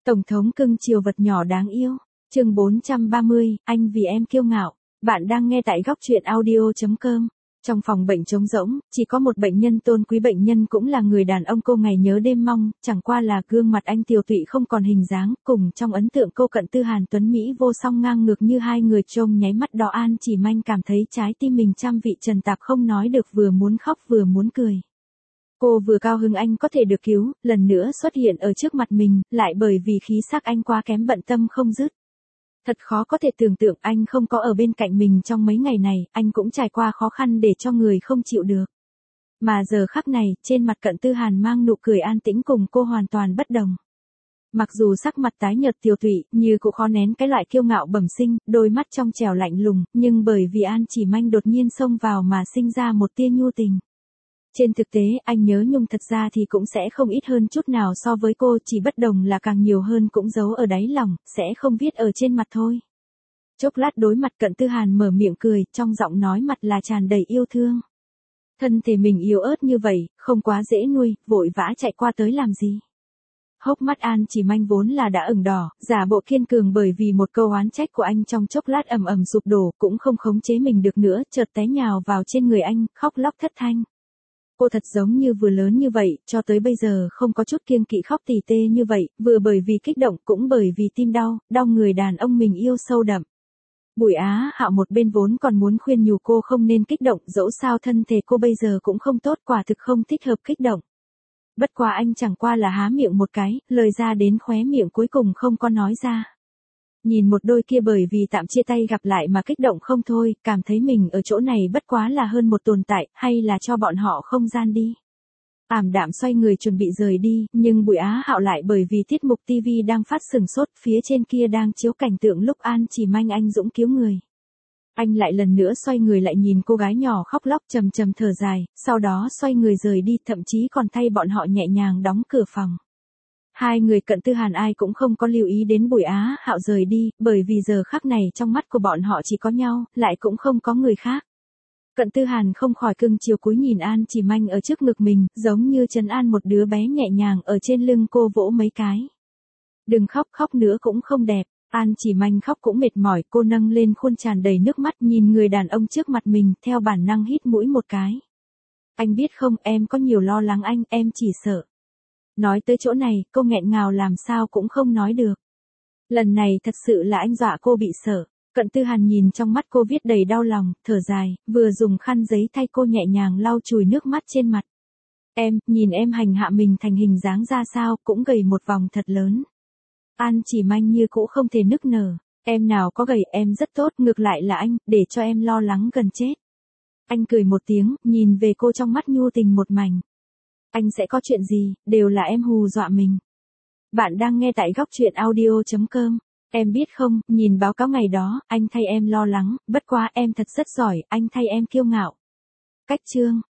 Tổng thống cưng chiều vật nhỏ đáng yêu. Chương 430, anh vì em kiêu ngạo. Bạn đang nghe tại góc truyện audio.com. Trong phòng bệnh trống rỗng, chỉ có một bệnh nhân tôn quý, bệnh nhân cũng là người đàn ông cô ngày nhớ đêm mong, chẳng qua là gương mặt anh tiều tụy không còn hình dáng, cùng trong ấn tượng cô Cận Tư Hàn tuấn Mỹ vô song ngang ngược như hai người trông nháy mắt đó. An Chỉ Manh cảm thấy trái tim mình trăm vị trần tạp không nói được, vừa muốn khóc vừa muốn cười. Cô vừa cao hứng anh có thể được cứu, lần nữa xuất hiện ở trước mặt mình, lại bởi vì khí sắc anh quá kém bận tâm không dứt. Thật khó có thể tưởng tượng anh không có ở bên cạnh mình trong mấy ngày này, anh cũng trải qua khó khăn để cho người không chịu được. Mà giờ khắc này, trên mặt Cận Tư Hàn mang nụ cười an tĩnh cùng cô hoàn toàn bất đồng. Mặc dù sắc mặt tái nhợt tiều tụy, như cũng khó nén cái loại kiêu ngạo bẩm sinh, đôi mắt trong trẻo lạnh lùng, nhưng bởi vì An Chỉ Manh đột nhiên xông vào mà sinh ra một tia nhu tình. Trên thực tế, anh nhớ nhung thật ra thì cũng sẽ không ít hơn chút nào so với cô, chỉ bất đồng là càng nhiều hơn cũng giấu ở đáy lòng, sẽ không viết ở trên mặt thôi. Chốc lát đối mặt Cận Tư Hàn mở miệng cười, trong giọng nói mặt là tràn đầy yêu thương. Thân thể mình yếu ớt như vậy, không quá dễ nuôi, vội vã chạy qua tới làm gì? Hốc mắt An Chỉ Manh vốn là đã ửng đỏ, giả bộ kiên cường bởi vì một câu oán trách của anh trong chốc lát ầm ầm sụp đổ, cũng không khống chế mình được nữa, chợt té nhào vào trên người anh, khóc lóc thất thanh. Cô thật giống như vừa lớn như vậy, cho tới bây giờ không có chút kiêng kỵ khóc tỉ tê như vậy, vừa bởi vì kích động cũng bởi vì tim đau, đau người đàn ông mình yêu sâu đậm. Bùi Á Hạo một bên vốn còn muốn khuyên nhủ cô không nên kích động, dẫu sao thân thể cô bây giờ cũng không tốt, quả thực không thích hợp kích động. Bất quá anh chẳng qua là há miệng một cái, lời ra đến khóe miệng cuối cùng không có nói ra. Nhìn một đôi kia bởi vì tạm chia tay gặp lại mà kích động không thôi, cảm thấy mình ở chỗ này bất quá là hơn một tồn tại, hay là cho bọn họ không gian đi. Ảm đạm xoay người chuẩn bị rời đi, nhưng Bùi Á Hạo lại bởi vì tiết mục TV đang phát sừng sốt, phía trên kia đang chiếu cảnh tượng lúc An Chỉ Manh anh dũng cứu người. Anh lại lần nữa xoay người lại nhìn cô gái nhỏ khóc lóc trầm trầm thở dài, sau đó xoay người rời đi, thậm chí còn thay bọn họ nhẹ nhàng đóng cửa phòng. Hai người Cận Tư Hàn ai cũng không có lưu ý đến Bùi Á Hạo rời đi, bởi vì giờ khắc này trong mắt của bọn họ chỉ có nhau, lại cũng không có người khác. Cận Tư Hàn không khỏi cưng chiều cúi nhìn An Chỉ Manh ở trước ngực mình, giống như trấn an một đứa bé nhẹ nhàng ở trên lưng cô vỗ mấy cái. Đừng khóc, khóc nữa cũng không đẹp. An Chỉ Manh khóc cũng mệt mỏi, cô nâng lên khuôn tràn đầy nước mắt nhìn người đàn ông trước mặt mình, theo bản năng hít mũi một cái. Anh biết không, em có nhiều lo lắng anh, em chỉ sợ. Nói tới chỗ này, cô nghẹn ngào làm sao cũng không nói được. Lần này thật sự là anh dọa cô bị sợ. Cận Tư Hàn nhìn trong mắt cô viết đầy đau lòng, thở dài, vừa dùng khăn giấy thay cô nhẹ nhàng lau chùi nước mắt trên mặt. Em, nhìn em hành hạ mình thành hình dáng ra sao, cũng gầy một vòng thật lớn. An Chỉ Manh như cũ không thể nức nở. Em nào có gầy, em rất tốt, ngược lại là anh, để cho em lo lắng gần chết. Anh cười một tiếng, nhìn về cô trong mắt nhu tình một mảnh. Anh sẽ có chuyện gì, đều là em hù dọa mình. Bạn đang nghe tại góc truyện audio.com. Em biết không, nhìn báo cáo ngày đó, anh thay em lo lắng, bất quá em thật rất giỏi, anh thay em kiêu ngạo. Cách chương.